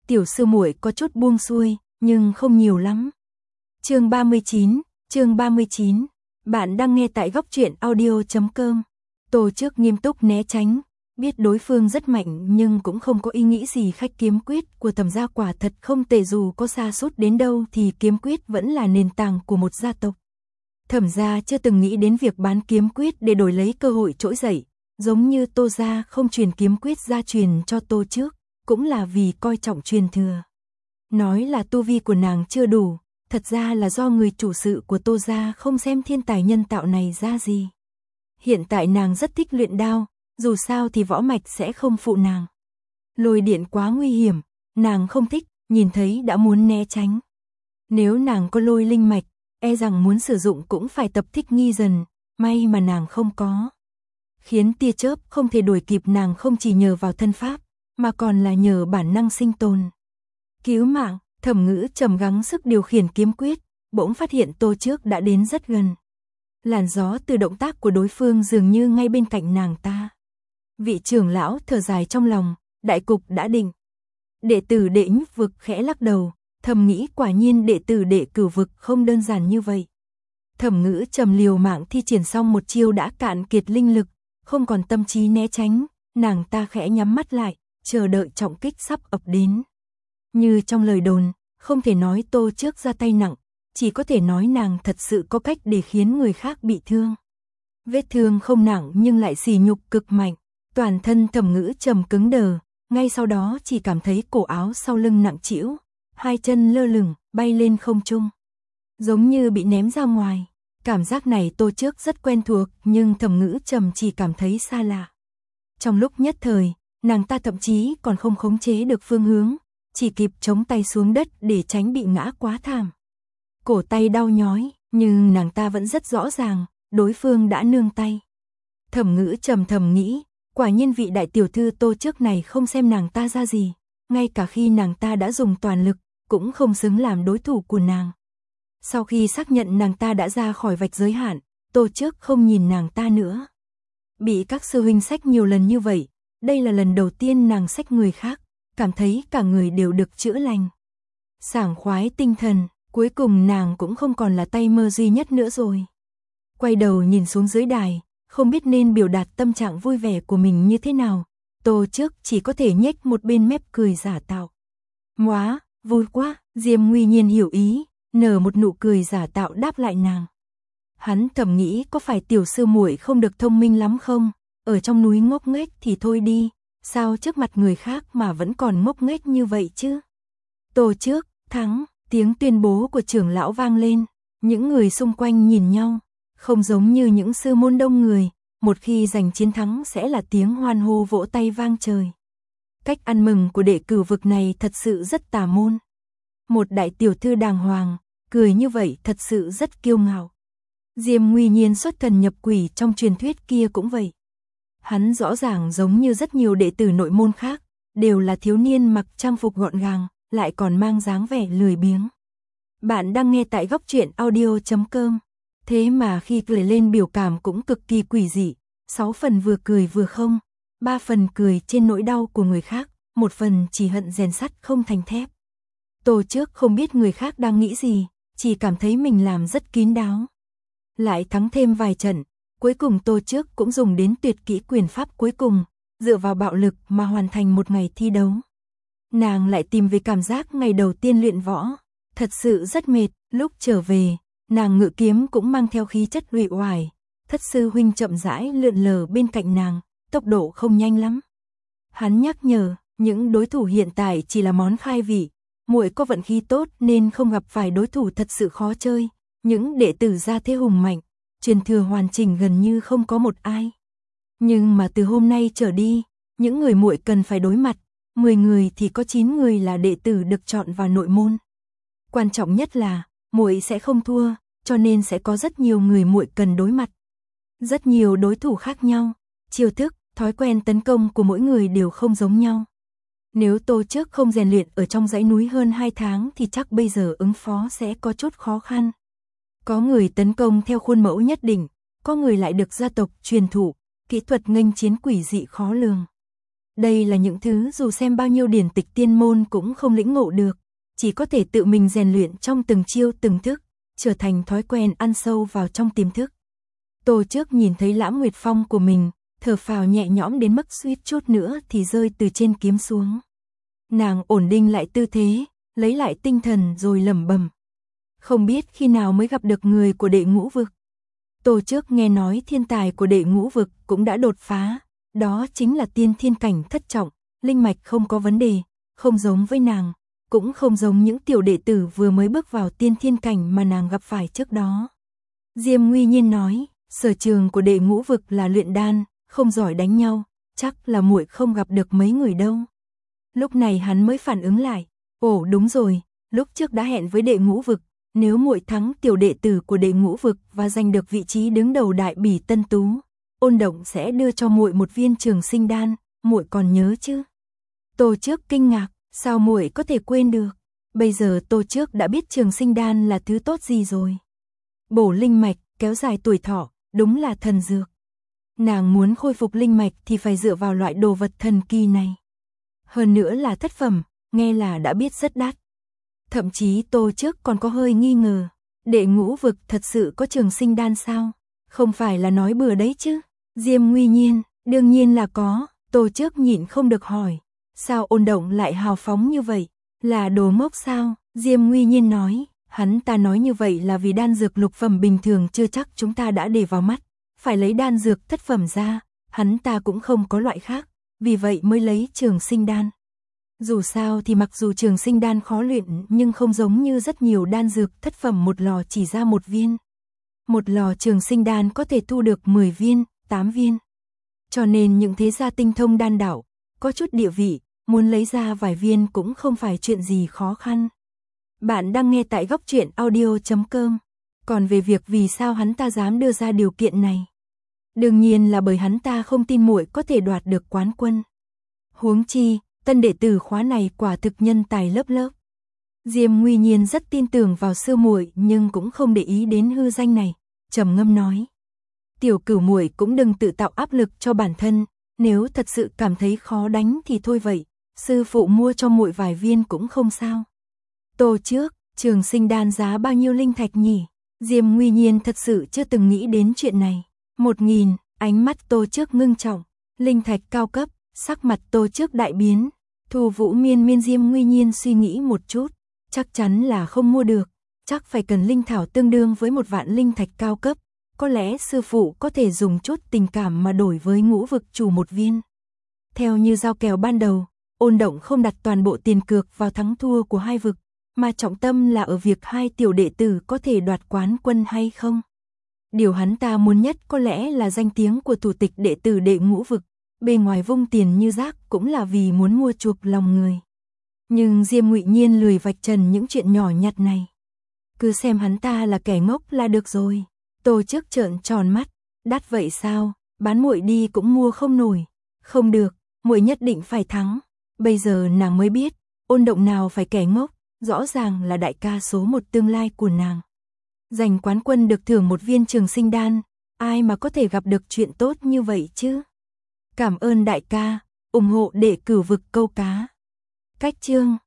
tiểu sư muội có chút buông xuôi, nhưng không nhiều lắm. Chương 39, bạn đang nghe tại góc truyện audio.com. Tô Trước nghiêm túc né tránh, biết đối phương rất mạnh nhưng cũng không có ý nghĩ gì. Khách kiếm quyết của Thẩm gia quả thật không tệ, dù có sa sút đến đâu thì kiếm quyết vẫn là nền tảng của một gia tộc. Thẩm gia chưa từng nghĩ đến việc bán kiếm quyết để đổi lấy cơ hội trỗi dậy, giống như Tô gia không truyền kiếm quyết gia truyền cho Tô Trước, cũng là vì coi trọng truyền thừa. Nói là tu vi của nàng chưa đủ, thật ra là do người chủ sự của Tô gia không xem thiên tài nhân tạo này ra gì. Hiện tại nàng rất thích luyện đao, dù sao thì võ mạch sẽ không phụ nàng. Lôi điện quá nguy hiểm, nàng không thích, nhìn thấy đã muốn né tránh. Nếu nàng có lôi linh mạch, e rằng muốn sử dụng cũng phải tập thích nghi dần, may mà nàng không có. Khiến tia chớp không thể đuổi kịp nàng không chỉ nhờ vào thân pháp, mà còn là nhờ bản năng sinh tồn. Cứu mạng, Thẩm Ngữ Trầm gắng sức điều khiển kiếm quyết, bỗng phát hiện Tô Trước đã đến rất gần. Làn gió từ động tác của đối phương dường như ngay bên cạnh nàng ta. Vị trưởng lão thở dài trong lòng, đại cục đã định. Đệ tử Đệ Nhúc vực khẽ lắc đầu, thầm nghĩ quả nhiên đệ tử Đệ Cửu vực không đơn giản như vậy. Thẩm Ngữ Trầm liều mạng thi triển xong một chiêu đã cạn kiệt linh lực, không còn tâm trí né tránh, nàng ta khẽ nhắm mắt lại, chờ đợi trọng kích sắp ập đến. Như trong lời đồn, không thể nói Tô Trước ra tay nặng, chỉ có thể nói nàng thật sự có cách để khiến người khác bị thương. Vết thương không nặng nhưng lại sỉ nhục cực mạnh, toàn thân Thẩm Ngữ Trầm cứng đờ, ngay sau đó chỉ cảm thấy cổ áo sau lưng nặng trĩu, hai chân lơ lửng, bay lên không trung. Giống như bị ném ra ngoài, cảm giác này Tô Trước rất quen thuộc nhưng Thẩm Ngữ Trầm chỉ cảm thấy xa lạ. Trong lúc nhất thời, nàng ta thậm chí còn không khống chế được phương hướng, chỉ kịp chống tay xuống đất để tránh bị ngã quá thảm. Cổ tay đau nhói, nhưng nàng ta vẫn rất rõ ràng, đối phương đã nương tay. Thẩm Ngữ Trầm thầm nghĩ, quả nhiên vị đại tiểu thư Tô Trước này không xem nàng ta ra gì, ngay cả khi nàng ta đã dùng toàn lực, cũng không xứng làm đối thủ của nàng. Sau khi xác nhận nàng ta đã ra khỏi vạch giới hạn, Tô Trước không nhìn nàng ta nữa. Bị các sư huynh xách nhiều lần như vậy, đây là lần đầu tiên nàng xách người khác, cảm thấy cả người đều được chữa lành. Sảng khoái tinh thần, cuối cùng nàng cũng không còn là tay mơ duy nhất nữa rồi. Quay đầu nhìn xuống dưới đài, không biết nên biểu đạt tâm trạng vui vẻ của mình như thế nào, Tô Trước chỉ có thể nhếch một bên mép cười giả tạo. Móa, vui quá, Diêm Nguy Nhiên hiểu ý, nở một nụ cười giả tạo đáp lại nàng. Hắn thầm nghĩ có phải tiểu sư muội không được thông minh lắm không, ở trong núi ngốc nghếch thì thôi đi, sao trước mặt người khác mà vẫn còn ngốc nghếch như vậy chứ. Tô Trước, thắng, tiếng tuyên bố của trưởng lão vang lên, những người xung quanh nhìn nhau, không giống như những sư môn đông người, một khi giành chiến thắng sẽ là tiếng hoan hô vỗ tay vang trời. Cách ăn mừng của Đệ Cửu vực này thật sự rất tà môn. Một đại tiểu thư đàng hoàng, cười như vậy thật sự rất kiêu ngạo. Diêm Nguy Nhiên xuất thần nhập quỷ trong truyền thuyết kia cũng vậy. Hắn rõ ràng giống như rất nhiều đệ tử nội môn khác, đều là thiếu niên mặc trang phục gọn gàng, lại còn mang dáng vẻ lười biếng. Bạn đang nghe tại góc truyện audio.com. Thế mà khi cười lên biểu cảm cũng cực kỳ quỷ dị, 6 phần vừa cười vừa không, 3 phần cười trên nỗi đau của người khác, 1 phần chỉ hận rèn sắt không thành thép. Tô Trước không biết người khác đang nghĩ gì, chỉ cảm thấy mình làm rất kín đáo. Lại thắng thêm vài trận, cuối cùng Tô Trước cũng dùng đến tuyệt kỹ quyền pháp cuối cùng, dựa vào bạo lực mà hoàn thành một ngày thi đấu. Nàng lại tìm về cảm giác ngày đầu tiên luyện võ, thật sự rất mệt, lúc trở về, nàng ngự kiếm cũng mang theo khí chất uể oải, thất sư huynh chậm rãi lượn lờ bên cạnh nàng, tốc độ không nhanh lắm. Hắn nhắc nhở, những đối thủ hiện tại chỉ là món khai vị, muội có vận khí tốt nên không gặp phải đối thủ thật sự khó chơi, những đệ tử gia thế hùng mạnh, truyền thừa hoàn chỉnh gần như không có một ai. Nhưng mà từ hôm nay trở đi, những người muội cần phải đối mặt, 10 người thì có 9 người là đệ tử được chọn vào nội môn. Quan trọng nhất là, muội sẽ không thua, cho nên sẽ có rất nhiều người muội cần đối mặt. Rất nhiều đối thủ khác nhau, chiêu thức, thói quen tấn công của mỗi người đều không giống nhau. Nếu Tô Trước không rèn luyện ở trong dãy núi hơn 2 tháng thì chắc bây giờ ứng phó sẽ có chút khó khăn. Có người tấn công theo khuôn mẫu nhất định, có người lại được gia tộc truyền thụ, kỹ thuật nghênh chiến quỷ dị khó lường. Đây là những thứ dù xem bao nhiêu điển tịch tiên môn cũng không lĩnh ngộ được, chỉ có thể tự mình rèn luyện trong từng chiêu từng thức, trở thành thói quen ăn sâu vào trong tiềm thức. Tô Trước nhìn thấy Lãm Nguyệt Phong của mình, thở phào nhẹ nhõm đến mức suýt chút nữa thì rơi từ trên kiếm xuống. Nàng ổn định lại tư thế, lấy lại tinh thần rồi lẩm bẩm. Không biết khi nào mới gặp được người của đệ ngũ vực. Tô Trước nghe nói thiên tài của đệ ngũ vực cũng đã đột phá, đó chính là tiên thiên cảnh thất trọng, linh mạch không có vấn đề, không giống với nàng, cũng không giống những tiểu đệ tử vừa mới bước vào tiên thiên cảnh mà nàng gặp phải trước đó. Diêm Nguy Nhiên nói, sở trường của đệ ngũ vực là luyện đan, không giỏi đánh nhau, chắc là muội không gặp được mấy người đâu. Lúc này hắn mới phản ứng lại, ồ đúng rồi, lúc trước đã hẹn với đệ ngũ vực, nếu muội thắng tiểu đệ tử của đệ ngũ vực và giành được vị trí đứng đầu đại bỉ tân tú, Ôn Động sẽ đưa cho muội một viên trường sinh đan, muội còn nhớ chứ? Tô Trước kinh ngạc, sao muội có thể quên được? Bây giờ Tô Trước đã biết trường sinh đan là thứ tốt gì rồi. Bổ linh mạch, kéo dài tuổi thọ, đúng là thần dược. Nàng muốn khôi phục linh mạch thì phải dựa vào loại đồ vật thần kỳ này. Hơn nữa là thất phẩm, nghe là đã biết rất đắt. Thậm chí Tô Trước còn có hơi nghi ngờ, đệ ngũ vực thật sự có trường sinh đan sao? Không phải là nói bừa đấy chứ? Diêm Nguy Nhiên, đương nhiên là có. Tô Trước nhịn không được hỏi, sao Ôn Động lại hào phóng như vậy? Là đồ ngốc sao? Diêm Nguy Nhiên nói, hắn ta nói như vậy là vì đan dược lục phẩm bình thường chưa chắc chúng ta đã để vào mắt, phải lấy đan dược thất phẩm ra, hắn ta cũng không có loại khác, vì vậy mới lấy trường sinh đan. Dù sao thì mặc dù trường sinh đan khó luyện nhưng không giống như rất nhiều đan dược thất phẩm một lò chỉ ra một viên. Một lò trường sinh đan có thể thu được 10 viên, 8 viên. Cho nên những thế gia tinh thông đan đạo, có chút địa vị, muốn lấy ra vài viên cũng không phải chuyện gì khó khăn. Bạn đang nghe tại góc truyện audio.com. Còn về việc vì sao hắn ta dám đưa ra điều kiện này, đương nhiên là bởi hắn ta không tin muội có thể đoạt được quán quân. Huống chi, tân đệ tử khóa này quả thực nhân tài lớp lớp. Diêm Nguy Nhiên rất tin tưởng vào sư muội nhưng cũng không để ý đến hư danh này, trầm ngâm nói: "Tiểu Cửu muội cũng đừng tự tạo áp lực cho bản thân, nếu thật sự cảm thấy khó đánh thì thôi vậy, sư phụ mua cho muội vài viên cũng không sao." Tô Trước, trường sinh đan giá bao nhiêu linh thạch nhỉ? Diêm Nguy Nhiên thật sự chưa từng nghĩ đến chuyện này. 1000, ánh mắt Tô Trước ngưng trọng, linh thạch cao cấp, sắc mặt Tô Trước đại biến. Thu Vũ Miên Diêm Nguy Nhiên suy nghĩ một chút, chắc chắn là không mua được, chắc phải cần linh thảo tương đương với 1 vạn linh thạch cao cấp, có lẽ sư phụ có thể dùng chút tình cảm mà đổi với Ngũ vực chủ 1 viên. Theo như giao kèo ban đầu, Ôn Động không đặt toàn bộ tiền cược vào thắng thua của hai vực, mà trọng tâm là ở việc hai tiểu đệ tử có thể đoạt quán quân hay không. Điều hắn ta muốn nhất có lẽ là danh tiếng của thủ tịch đệ tử đệ ngũ vực, bề ngoài vung tiền như rác cũng là vì muốn mua chuộc lòng người. Nhưng Diêm Ngụy Nhiên lười vạch trần những chuyện nhỏ nhặt này. Cứ xem hắn ta là kẻ ngốc là được rồi. Tô Trước trợn tròn mắt, đắt vậy sao, bán muội đi cũng mua không nổi. Không được, muội nhất định phải thắng. Bây giờ nàng mới biết, Ôn Động nào phải kẻ ngốc, rõ ràng là đại ca số 1 tương lai của nàng. Giành quán quân được thưởng 1 viên trường sinh đan, ai mà có thể gặp được chuyện tốt như vậy chứ. Cảm ơn đại ca, ủng hộ đệ Cửu vực câu cá. Cách chương